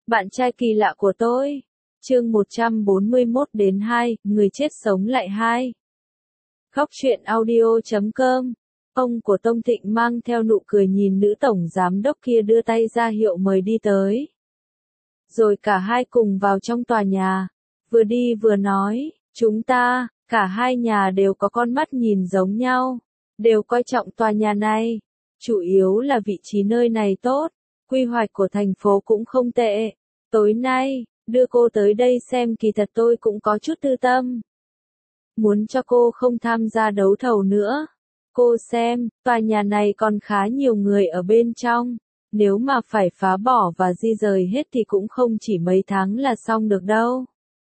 Bạn trai kỳ lạ của tôi. Chương 141 đến 2, người chết sống lại 2. Khóc chuyện audio.com. Ông của Tông Thịnh mang theo nụ cười nhìn nữ tổng giám đốc kia đưa tay ra hiệu mời đi tới. Rồi cả hai cùng vào trong tòa nhà. Vừa đi vừa nói, chúng ta, cả hai nhà đều có con mắt nhìn giống nhau. Đều coi trọng tòa nhà này. Chủ yếu là vị trí nơi này tốt. Quy hoạch của thành phố cũng không tệ. Tối nay, đưa cô tới đây xem kỳ thật tôi cũng có chút tư tâm. Muốn cho cô không tham gia đấu thầu nữa. Cô xem, tòa nhà này còn khá nhiều người ở bên trong. Nếu mà phải phá bỏ và di rời hết thì cũng không chỉ mấy tháng là xong được đâu.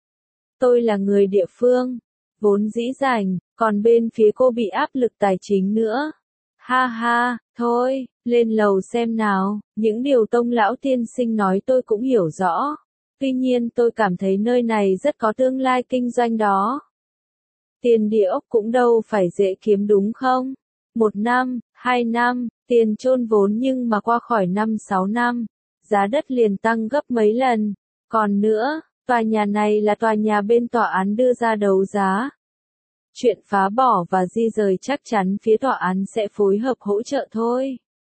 Tôi là người địa phương, vốn dĩ rảnh, còn bên phía cô bị áp lực tài chính nữa. Ha ha, thôi, lên lầu xem nào, những điều Tông lão tiên sinh nói tôi cũng hiểu rõ. Tuy nhiên tôi cảm thấy nơi này rất có tương lai kinh doanh đó. Tiền địa ốc cũng đâu phải dễ kiếm đúng không? 1 năm, 2 năm, tiền chôn vốn nhưng mà qua khỏi 5-6 năm, giá đất liền tăng gấp mấy lần. Còn nữa, tòa nhà này là tòa nhà bên tòa án đưa ra đấu giá. Chuyện phá bỏ và di rời chắc chắn phía tòa án sẽ phối hợp hỗ trợ thôi.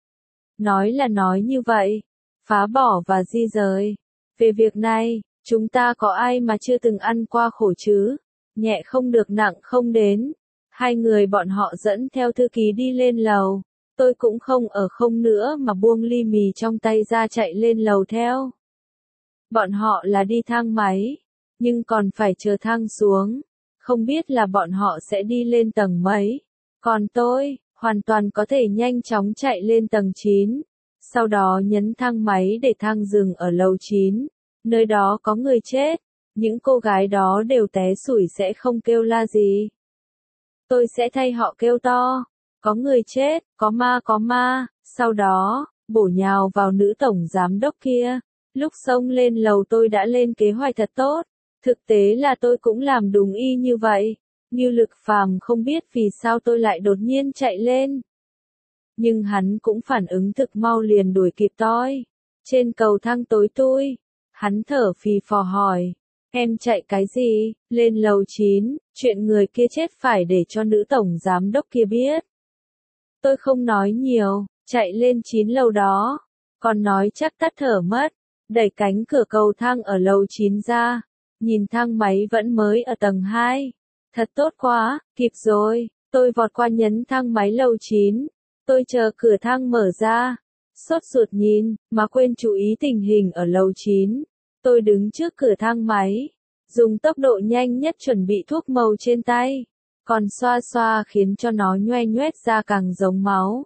Nói là nói như vậy, phá bỏ và di rời. Về việc này, chúng ta có ai mà chưa từng ăn qua khổ chứ? Nhẹ không được nặng không đến. Hai người bọn họ dẫn theo thư ký đi lên lầu. Tôi cũng không ở không nữa mà buông ly mì trong tay ra chạy lên lầu theo. Bọn họ là đi thang máy, nhưng còn phải chờ thang xuống. Không biết là bọn họ sẽ đi lên tầng mấy. Còn tôi, hoàn toàn có thể nhanh chóng chạy lên tầng 9. Sau đó nhấn thang máy để thang dừng ở lầu 9. Nơi đó có người chết. Những cô gái đó đều té xủi sẽ không kêu la gì. Tôi sẽ thay họ kêu to. Có người chết, có ma. Sau đó, bổ nhào vào nữ tổng giám đốc kia. Lúc xông lên lầu tôi đã lên kế hoạch thật tốt. Thực tế là tôi cũng làm đúng y như vậy. Như Lực Phàm không biết vì sao tôi lại đột nhiên chạy lên. Nhưng hắn cũng phản ứng thực mau liền đuổi kịp tôi. Trên cầu thang tối tui, hắn thở phì phò hỏi. Em chạy cái gì? Lên lầu 9, chuyện người kia chết phải để cho nữ tổng giám đốc kia biết. Tôi không nói nhiều, chạy lên 9 lầu đó. Còn nói chắc tắt thở mất. Đẩy cánh cửa cầu thang ở lầu 9 ra. Nhìn thang máy vẫn mới ở tầng 2. Thật tốt quá, kịp rồi. Tôi vọt qua nhấn thang máy lầu 9. Tôi chờ cửa thang mở ra. Sốt ruột nhìn, mà quên chú ý tình hình ở lầu 9. Tôi đứng trước cửa thang máy. Dùng tốc độ nhanh nhất chuẩn bị thuốc màu trên tay. Còn xoa xoa khiến cho nó nhoe nhoét ra càng giống máu.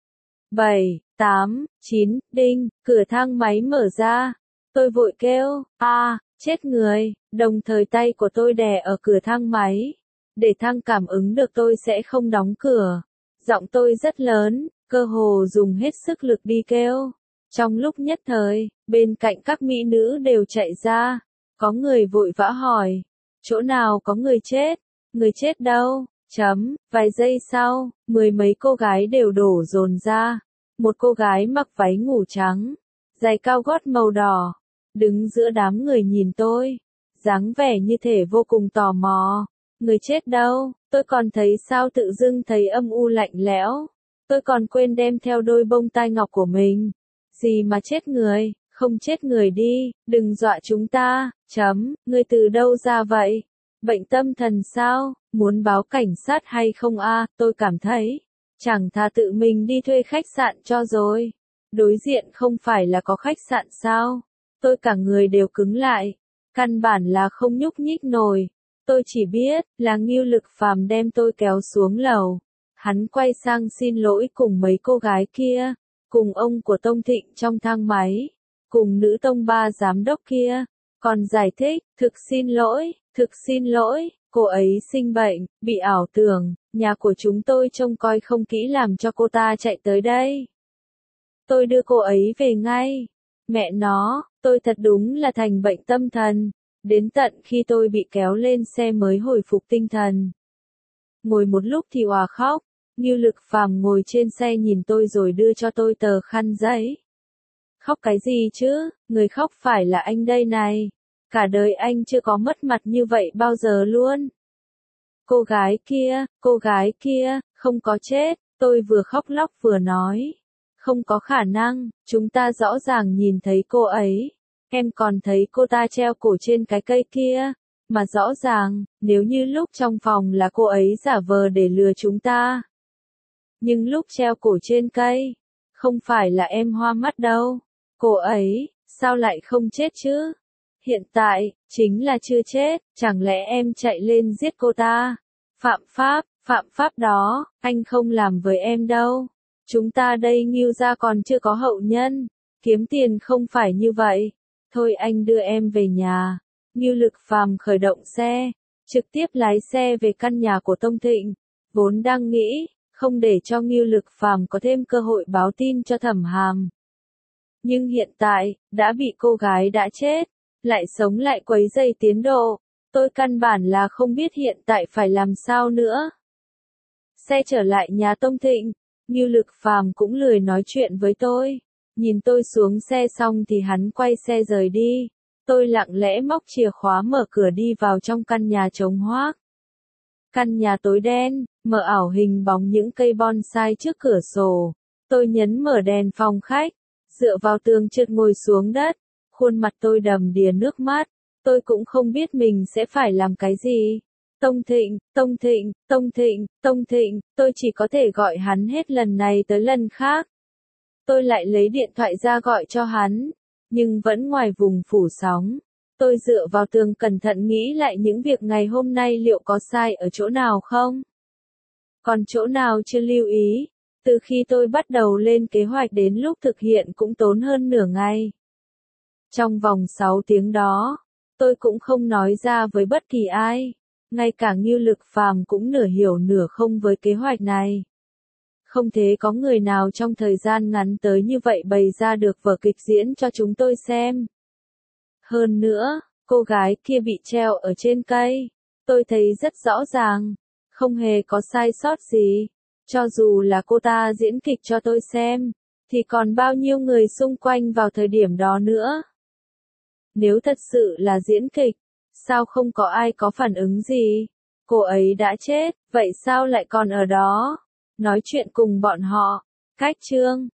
7, 8, 9, đinh, cửa thang máy mở ra. Tôi vội kêu, chết người, đồng thời tay của tôi đè ở cửa thang máy. Để thang cảm ứng được tôi sẽ không đóng cửa. Giọng tôi rất lớn, cơ hồ dùng hết sức lực đi kêu. Trong lúc nhất thời, bên cạnh các mỹ nữ đều chạy ra. Có người vội vã hỏi, chỗ nào có người chết? Người chết đâu? Vài giây sau, 10 mấy cô gái đều đổ dồn ra. Một cô gái mặc váy ngủ trắng, giày cao gót màu đỏ, đứng giữa đám người nhìn tôi, dáng vẻ như thể vô cùng tò mò. Người chết đâu? Tôi còn thấy sao tự dưng thấy âm u lạnh lẽo. Tôi còn quên đem theo đôi bông tai ngọc của mình. Gì mà chết người, không chết người đi, đừng dọa chúng ta. Người từ đâu ra vậy? Bệnh tâm thần sao? Muốn báo cảnh sát hay không tôi cảm thấy, chẳng thà tự mình đi thuê khách sạn cho rồi. Đối diện không phải là có khách sạn sao? Tôi cả người đều cứng lại, căn bản là không nhúc nhích nổi. Tôi chỉ biết là Ngưu Lực Phàm đem tôi kéo xuống lầu. Hắn quay sang xin lỗi cùng mấy cô gái kia, cùng ông của Tông Thịnh trong thang máy, cùng nữ tông ba giám đốc kia. Còn giải thích, thực xin lỗi, cô ấy sinh bệnh, bị ảo tưởng, nhà của chúng tôi trông coi không kỹ làm cho cô ta chạy tới đây. Tôi đưa cô ấy về ngay. Mẹ nó, tôi thật đúng là thành bệnh tâm thần. Đến tận khi tôi bị kéo lên xe mới hồi phục tinh thần. Ngồi một lúc thì òa khóc. Ngưu Lực Phàm ngồi trên xe nhìn tôi rồi đưa cho tôi tờ khăn giấy. Khóc cái gì chứ, người khóc phải là anh đây này. Cả đời anh chưa có mất mặt như vậy bao giờ luôn. Cô gái kia, không có chết, tôi vừa khóc lóc vừa nói. Không có khả năng, chúng ta rõ ràng nhìn thấy cô ấy. Em còn thấy cô ta treo cổ trên cái cây kia. Mà rõ ràng, nếu như lúc trong phòng là cô ấy giả vờ để lừa chúng ta. Nhưng lúc treo cổ trên cây, không phải là em hoa mắt đâu. Cô ấy, sao lại không chết chứ? Hiện tại, chính là chưa chết, chẳng lẽ em chạy lên giết cô ta? Phạm pháp đó, anh không làm với em đâu. Chúng ta đây Ngưu gia còn chưa có hậu nhân, kiếm tiền không phải như vậy. Thôi anh đưa em về nhà. Ngưu Lực Phàm khởi động xe, trực tiếp lái xe về căn nhà của Tông Thịnh, vốn đang nghĩ, không để cho Ngưu Lực Phàm có thêm cơ hội báo tin cho Thẩm Hàm. Nhưng hiện tại, đã bị cô gái đã chết, lại sống lại quấy rầy tiến độ, tôi căn bản là không biết hiện tại phải làm sao nữa. Xe trở lại nhà Tông Thịnh, Ngưu Lực Phàm cũng lười nói chuyện với tôi. Nhìn tôi xuống xe xong thì hắn quay xe rời đi. Tôi lặng lẽ móc chìa khóa mở cửa đi vào trong căn nhà trống hoác. Căn nhà tối đen, mờ ảo hình bóng những cây bonsai trước cửa sổ. Tôi nhấn mở đèn phòng khách, dựa vào tường trượt ngồi xuống đất. Khuôn mặt tôi đầm đìa nước mắt. Tôi cũng không biết mình sẽ phải làm cái gì. Tông Thịnh, tôi chỉ có thể gọi hắn hết lần này tới lần khác. Tôi lại lấy điện thoại ra gọi cho hắn, nhưng vẫn ngoài vùng phủ sóng. Tôi dựa vào tường cẩn thận nghĩ lại những việc ngày hôm nay liệu có sai ở chỗ nào không? Còn chỗ nào chưa lưu ý? Từ khi tôi bắt đầu lên kế hoạch đến lúc thực hiện cũng tốn hơn nửa ngày. Trong vòng 6 tiếng đó, tôi cũng không nói ra với bất kỳ ai. Ngay cả Ngưu Lực Phàm cũng nửa hiểu nửa không với kế hoạch này. Không thể có người nào trong thời gian ngắn tới như vậy bày ra được vở kịch diễn cho chúng tôi xem. Hơn nữa, cô gái kia bị treo ở trên cây. Tôi thấy rất rõ ràng, không hề có sai sót gì. Cho dù là cô ta diễn kịch cho tôi xem, thì còn bao nhiêu người xung quanh vào thời điểm đó nữa. Nếu thật sự là diễn kịch, sao không có ai có phản ứng gì? Cô ấy đã chết, vậy sao lại còn ở đó? Nói chuyện cùng bọn họ. Cách chương